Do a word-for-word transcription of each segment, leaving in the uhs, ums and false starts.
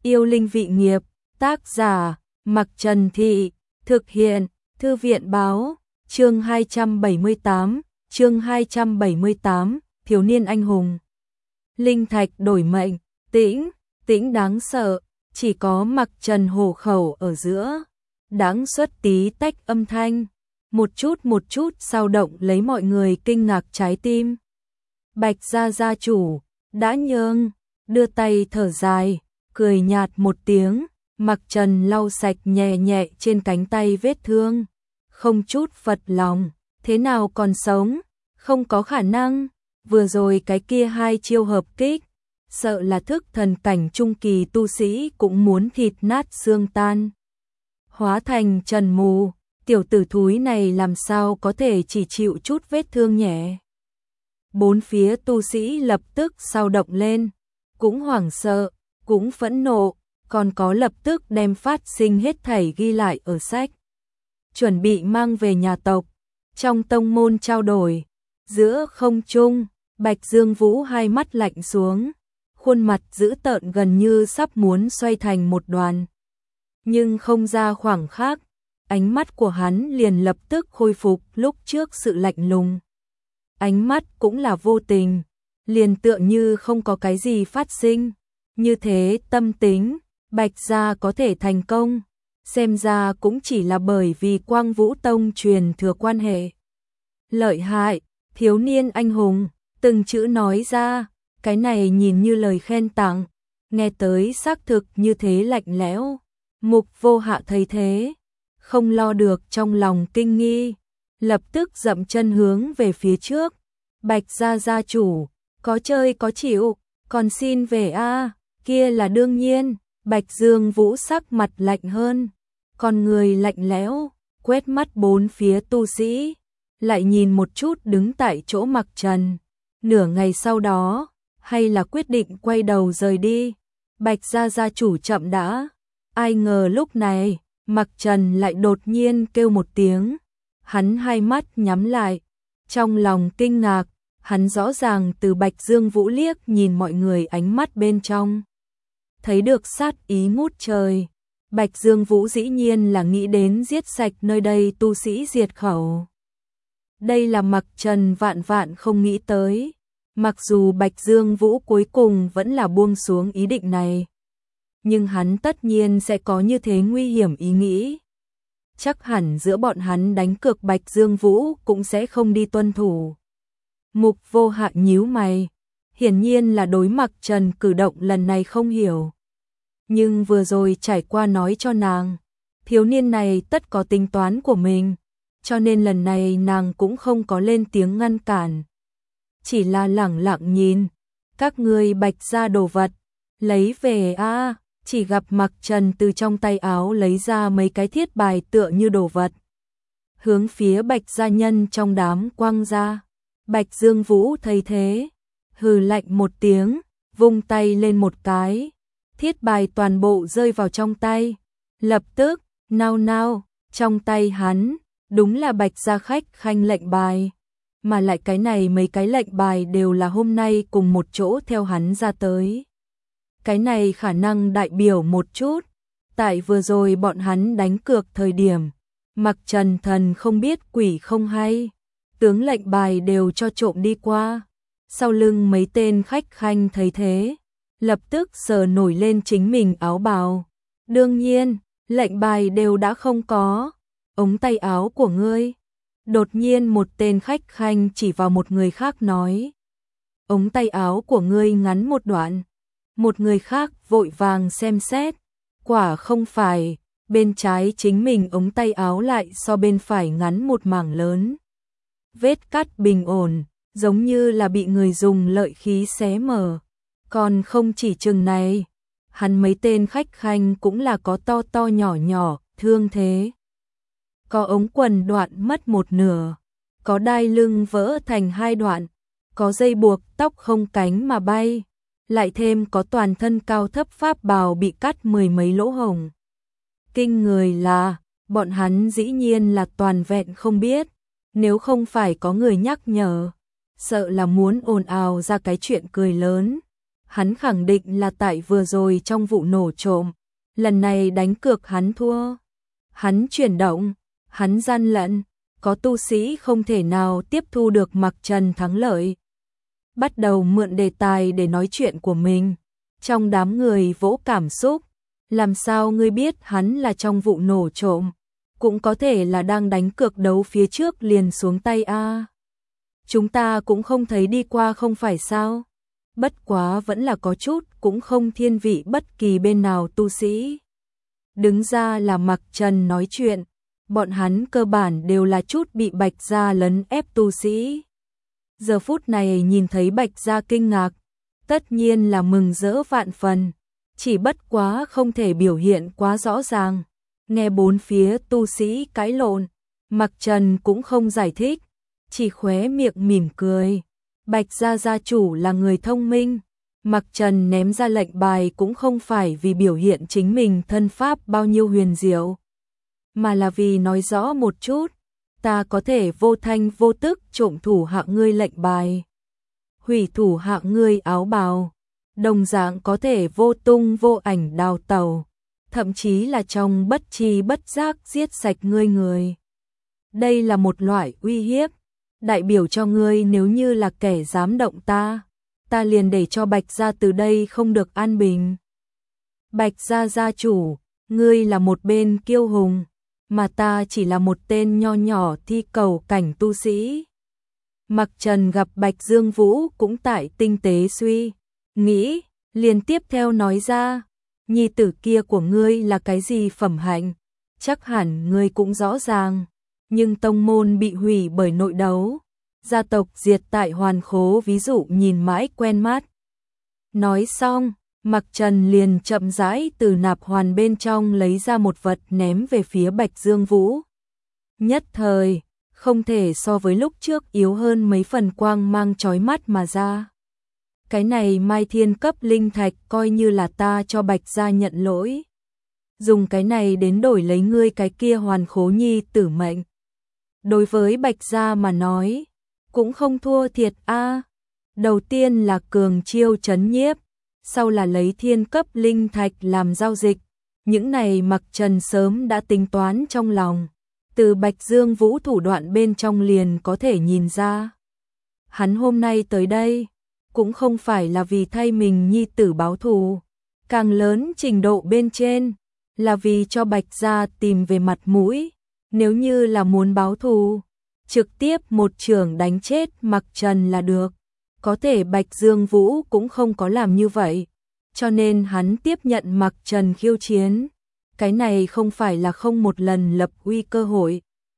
Yêu linh vị nghiệp, tác giả, Mặc Trần Thị, thực hiện, Thư viện báo, chương hai trăm bảy mươi tám, chương hai trăm bảy mươi tám, thiếu niên anh hùng. Linh thạch đổi mệnh, tĩnh, tĩnh đáng sợ, chỉ có Mặc Trần hổ khẩu ở giữa, đáng xuất tí tách âm thanh, một chút một chút sao động lấy mọi người kinh ngạc trái tim. Bạch gia gia chủ, đã nhường, đưa tay thở dài, cười nhạt một tiếng, Mặc Trần lau sạch nhẹ nhẹ trên cánh tay vết thương, không chút phật lòng, thế nào còn sống, không có khả năng, vừa rồi cái kia hai chiêu hợp kích, sợ là thức thần cảnh trung kỳ tu sĩ cũng muốn thịt nát xương tan. Hóa thành trần mù, tiểu tử thúi này làm sao có thể chỉ chịu chút vết thương nhẹ. Bốn phía tu sĩ lập tức sao động lên, cũng hoảng sợ, cũng phẫn nộ, còn có lập tức đem phát sinh hết thảy ghi lại ở sách. Chuẩn bị mang về nhà tộc, trong tông môn trao đổi, giữa không trung, Bạch Dương Vũ hai mắt lạnh xuống, khuôn mặt dữ tợn gần như sắp muốn xoay thành một đoàn. Nhưng không ra khoảng khắc, ánh mắt của hắn liền lập tức khôi phục lúc trước sự lạnh lùng. Ánh mắt cũng là vô tình, liền tựa như không có cái gì phát sinh. Như thế tâm tính, Bạch gia có thể thành công, xem ra cũng chỉ là bởi vì Quang Vũ Tông truyền thừa quan hệ. Lợi hại, thiếu niên anh hùng, từng chữ nói ra, cái này nhìn như lời khen tặng, nghe tới xác thực như thế lạnh lẽo. Mục Vô Hạ thấy thế, không lo được trong lòng kinh nghi, lập tức dậm chân hướng về phía trước. Bạch gia gia chủ, có chơi có chịu, còn xin về a. Kia là đương nhiên. Bạch Dương Vũ sắc mặt lạnh hơn, con người lạnh lẽo, quét mắt bốn phía tu sĩ, lại nhìn một chút đứng tại chỗ Mặc Trần. Nửa ngày sau đó, hay là quyết định quay đầu rời đi. Bạch gia gia chủ chậm đã. Ai ngờ lúc này, Mặc Trần lại đột nhiên kêu một tiếng. Hắn hai mắt nhắm lại, trong lòng kinh ngạc, hắn rõ ràng từ Bạch Dương Vũ liếc nhìn mọi người ánh mắt bên trong. Thấy được sát ý ngút trời. Bạch Dương Vũ dĩ nhiên là nghĩ đến giết sạch nơi đây tu sĩ diệt khẩu. Đây là Mặc Trần vạn vạn không nghĩ tới. Mặc dù Bạch Dương Vũ cuối cùng vẫn là buông xuống ý định này, nhưng hắn tất nhiên sẽ có như thế nguy hiểm ý nghĩ. Chắc hẳn giữa bọn hắn đánh cược Bạch Dương Vũ cũng sẽ không đi tuân thủ. Mục Vô Hạ nhíu mày, hiển nhiên là đối Mặc Trần cử động lần này không hiểu. Nhưng vừa rồi trải qua nói cho nàng, thiếu niên này tất có tính toán của mình, cho nên lần này nàng cũng không có lên tiếng ngăn cản. Chỉ là lẳng lặng nhìn, các ngươi Bạch gia đồ vật, lấy về a. Chỉ gặp Mặc Trần từ trong tay áo lấy ra mấy cái thiết bài tựa như đồ vật, hướng phía Bạch gia nhân trong đám quăng ra. Bạch Dương Vũ thấy thế, hừ lạnh một tiếng, vung tay lên một cái, thiết bài toàn bộ rơi vào trong tay. Lập tức, nao nao, trong tay hắn, đúng là Bạch gia khách khanh lệnh bài, mà lại cái này mấy cái lệnh bài đều là hôm nay cùng một chỗ theo hắn ra tới. Cái này khả năng đại biểu một chút, tại vừa rồi bọn hắn đánh cược thời điểm, Mặc Trần thần không biết quỷ không hay, tướng lệnh bài đều cho trộm đi qua. Sau lưng mấy tên khách khanh thấy thế, lập tức sờ nổi lên chính mình áo bào. Đương nhiên, lệnh bài đều đã không có. Ống tay áo của ngươi. Đột nhiên một tên khách khanh chỉ vào một người khác nói. Ống tay áo của ngươi ngắn một đoạn. Một người khác vội vàng xem xét. Quả không phải, bên trái chính mình ống tay áo lại so bên phải ngắn một mảng lớn. Vết cắt bình ổn, giống như là bị người dùng lợi khí xé mở. Còn không chỉ chừng này, hắn mấy tên khách khanh cũng là có to to nhỏ nhỏ, thương thế. Có ống quần đoạn mất một nửa, có đai lưng vỡ thành hai đoạn, có dây buộc tóc không cánh mà bay, lại thêm có toàn thân cao thấp pháp bào bị cắt mười mấy lỗ hổng. Kinh người là, bọn hắn dĩ nhiên là toàn vẹn không biết, nếu không phải có người nhắc nhở, sợ là muốn ồn ào ra cái chuyện cười lớn. hắn khẳng định là tại vừa rồi trong vụ nổ trộm, lần này đánh cược hắn thua. Hắn chuyển động, hắn gian lận, có tu sĩ không thể nào tiếp thu được Mạc Trần thắng lợi. Bắt đầu mượn đề tài để nói chuyện của mình. Trong đám người vỗ cảm xúc, làm sao ngươi biết hắn là trong vụ nổ trộm, cũng có thể là đang đánh cược đấu phía trước liền xuống tay a. Chúng ta cũng không thấy đi qua không phải sao? Bất quá vẫn là có chút cũng không thiên vị bất kỳ bên nào tu sĩ. Đứng ra là Mạc Trần nói chuyện, bọn hắn cơ bản đều là chút bị Bạch Gia lấn ép tu sĩ. Giờ phút này nhìn thấy Bạch Gia kinh ngạc, tất nhiên là mừng rỡ vạn phần, chỉ bất quá không thể biểu hiện quá rõ ràng. Nghe bốn phía tu sĩ cãi lộn, Mạc Trần cũng không giải thích, chỉ khóe miệng mỉm cười. Bạch Gia gia chủ là người thông minh, Mạc Trần ném ra lệnh bài cũng không phải vì biểu hiện chính mình thân pháp bao nhiêu huyền diệu, mà là vì nói rõ một chút, ta có thể vô thanh vô tức trộm thủ hạ ngươi lệnh bài, hủy thủ hạ ngươi áo bào, đồng dạng có thể vô tung vô ảnh đào tẩu, thậm chí là trong bất tri bất giác giết sạch ngươi người. Đây là một loại uy hiếp, đại biểu cho ngươi nếu như là kẻ dám động ta, ta liền để cho Bạch Gia từ đây không được an bình. Bạch Gia gia chủ, ngươi là một bên kiêu hùng, mà ta chỉ là một tên nho nhỏ thi cầu cảnh tu sĩ. Mạc Trần gặp Bạch Dương Vũ cũng tại tinh tế suy nghĩ, liền tiếp theo nói ra, nhi tử kia của ngươi là cái gì phẩm hạnh, chắc hẳn ngươi cũng rõ ràng, nhưng tông môn bị hủy bởi nội đấu, gia tộc diệt tại Hoàn Khố ví dụ nhìn mãi quen mắt. Nói xong, Mạc Trần liền chậm rãi từ nạp hoàn bên trong lấy ra một vật ném về phía Bạch Dương Vũ. Nhất thời, không thể so với lúc trước yếu hơn mấy phần quang mang chói mắt mà ra. Cái này Mai Thiên cấp linh thạch coi như là ta cho Bạch Gia nhận lỗi. Dùng cái này đến đổi lấy ngươi cái kia Hoàn Khố nhi tử mệnh. Đối với Bạch Gia mà nói, cũng không thua thiệt a. Đầu tiên là cường chiêu trấn nhiếp, sau là lấy thiên cấp linh thạch làm giao dịch. Những này Mạc Trần sớm đã tính toán trong lòng, từ Bạch Dương Vũ thủ đoạn bên trong liền có thể nhìn ra. Hắn hôm nay tới đây, cũng không phải là vì thay mình nhi tử báo thù, càng lớn trình độ bên trên, là vì cho Bạch Gia tìm về mặt mũi. Nếu như là muốn báo thù, trực tiếp một chưởng đánh chết Mạc Trần là được. Có thể Bạch Dương Vũ cũng không có làm như vậy, cho nên hắn tiếp nhận Mạc Trần khiêu chiến. Cái này không phải là không một lần lập uy cơ hội,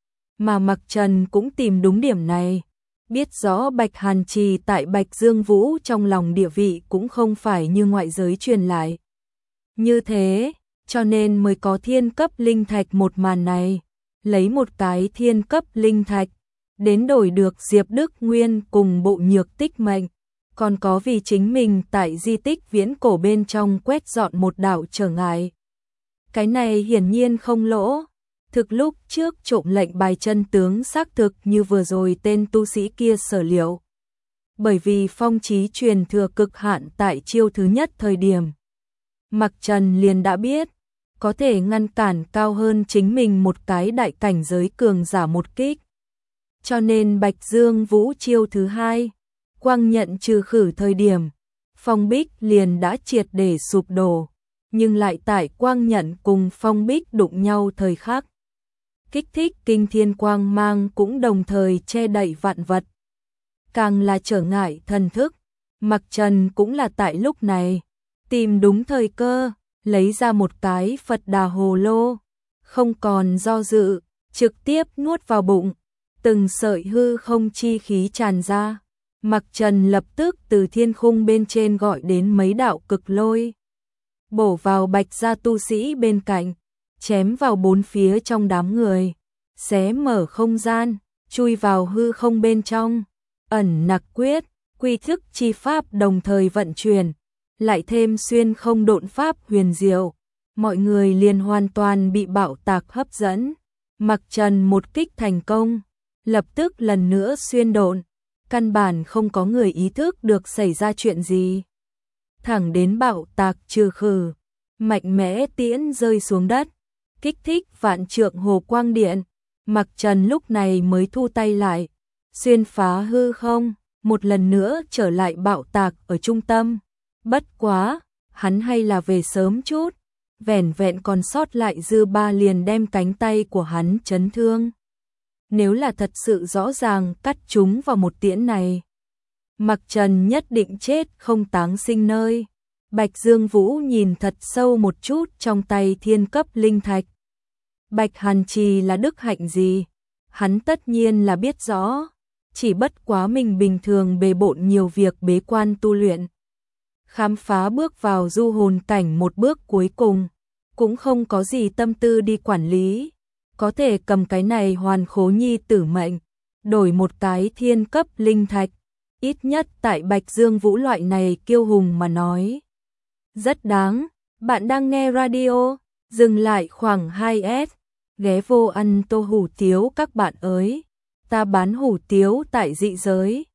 mà Mạc Trần cũng tìm đúng điểm này, biết rõ Bạch Hàn Trì tại Bạch Dương Vũ trong lòng địa vị cũng không phải như ngoại giới truyền lại. Như thế, cho nên mới có thiên cấp linh thạch một màn này, lấy một cái thiên cấp linh thạch đến đổi được Diệp Đức Nguyên cùng bộ nhược tích mệnh, còn có vì chính mình tại di tích viễn cổ bên trong quét dọn một đạo trở ngại. Cái này hiển nhiên không lỗ, thực lúc trước trộm lệnh bài chân tướng xác thực như vừa rồi tên tu sĩ kia sở liệu. Bởi vì phong chí truyền thừa cực hạn tại chiêu thứ nhất thời điểm, Mạc Trần liền đã biết, có thể ngăn cản cao hơn chính mình một cái đại cảnh giới cường giả một kích. Cho nên Bạch Dương Vũ chiêu thứ hai, quang nhận trừ khử thời điểm, phong bích liền đã triệt để sụp đổ, nhưng lại tại quang nhận cùng phong bích đụng nhau thời khắc. Kích thích kinh thiên quang mang cũng đồng thời che đậy vạn vật. Càng là trở ngại thần thức, Mạc Trần cũng là tại lúc này, tìm đúng thời cơ, lấy ra một cái Phật Đà hồ lô, không còn do dự, trực tiếp nuốt vào bụng. Từng sợi hư không chi khí tràn ra, Mạc Trần lập tức từ thiên khung bên trên gọi đến mấy đạo cực lôi, bổ vào Bạch Gia tu sĩ bên cạnh, chém vào bốn phía trong đám người, xé mở không gian, chui vào hư không bên trong, ẩn nặc quyết, quy thức chi pháp đồng thời vận chuyển, lại thêm xuyên không độn pháp huyền diệu, mọi người liền hoàn toàn bị bạo tạc hấp dẫn. Mạc Trần một kích thành công, lập tức lần nữa xuyên độn, căn bản không có người ý thức được xảy ra chuyện gì. thẳng đến bạo tạc trừ khử, mạnh mẽ tiễn rơi xuống đất, kích thích vạn trượng hồ quang điện. Mặc Trần lúc này mới thu tay lại, xuyên phá hư không, một lần nữa trở lại bạo tạc ở trung tâm. Bất quá, hắn hay là về sớm chút, vẻn vẹn còn sót lại dư ba liền đem cánh tay của hắn chấn thương. Nếu là thật sự rõ ràng cắt chúng vào một tiễn này, Mặc Trần nhất định chết không táng sinh nơi. Bạch Dương Vũ nhìn thật sâu một chút trong tay thiên cấp linh thạch. Bạch Hàn Trì là đức hạnh gì? Hắn tất nhiên là biết rõ, chỉ bất quá mình bình thường bề bộn nhiều việc bế quan tu luyện. Khám phá bước vào du hồn cảnh một bước cuối cùng, cũng không có gì tâm tư đi quản lý. Có thể cầm cái này hoàn khố nhi tử mệnh, đổi một cái thiên cấp linh thạch, ít nhất tại Bạch Dương Vũ loại này kiêu hùng mà nói. Rất đáng, bạn đang nghe radio, dừng lại khoảng hai S, ghé vô ăn tô hủ tiếu các bạn ơi, ta bán hủ tiếu tại dị giới.